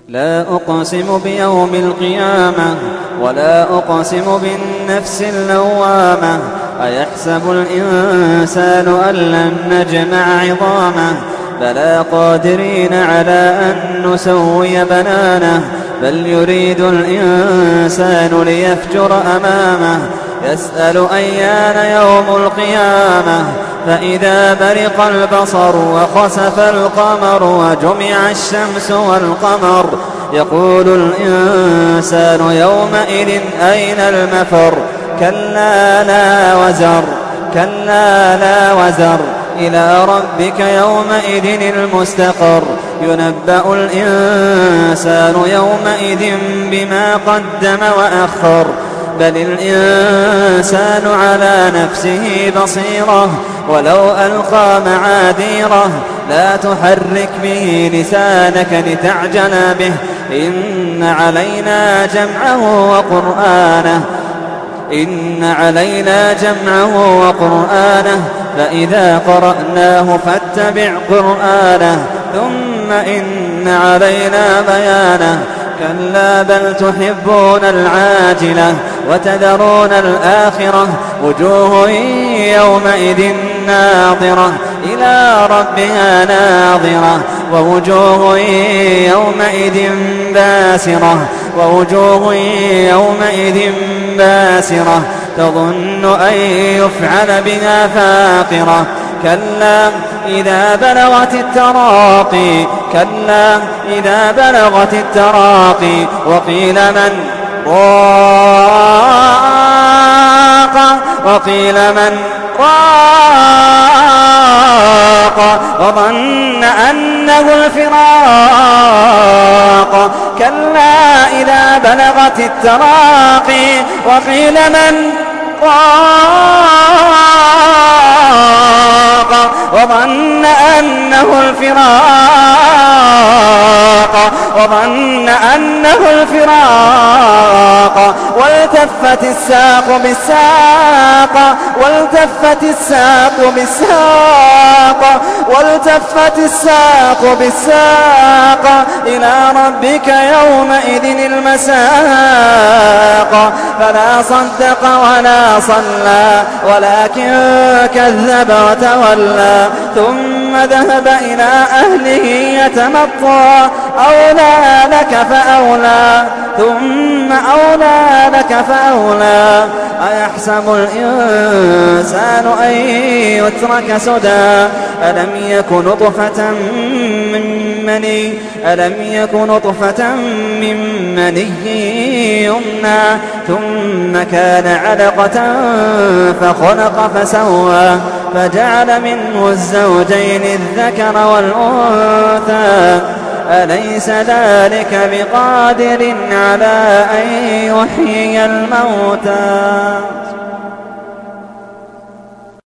لا أقسم بيوم القيامة ولا أقسم بالنفس اللوامة. أيحسب الإنسان أن لن نجمع عظامه بلى قادرين على أن نسوي بنانه. بل يريد الإنسان ليفجر أمامه يسأل أيان يوم القيامة. فإذا برق البصر وخسف القمر وجمع الشمس والقمر يقول الإنسان يومئذ أين المفر. كلا لا وزر إلى ربك يومئذ المستقر. ينبأ الإنسان يومئذ بما قدم وأخر. بل الإنسان على نفسه بصيرة ولو ألقى معاذيره. لا تحرك به لسانك لتعجل به إن علينا جمعه وقرآنه فإذا قرأناه فاتبع قرآنه ثم إن علينا بيانه. كلا بل تحبون العاجلة وتذرون الآخرة. وجوه يومئذ ناظرة إلى ربها ناظرة ووجوه يومئذ باسرة تظن أن يفعل بها فاقرة. كلا إذا بلغت التراقي وقيل من راق وظن أنه الفراق. كلا إذا بلغت التراقي وقيل من راق وظن أنه الفراق. والتفت الساق بالساق إلى ربك يومئذ المساق. فلا صدق ولا صلى ولكن كذب وتولى ثم ذهب إلى أهله يتمطى. ثم أولى لك فأولى. أيحسب الإنسان أن يترك سدى. ألم يك نطفة من مني يمنى ثم كان علقة فخلق فسوى فجعل منه الزوجين الذكر والأنثى. أليس ذلك بقادر على أن يحيي الموتى.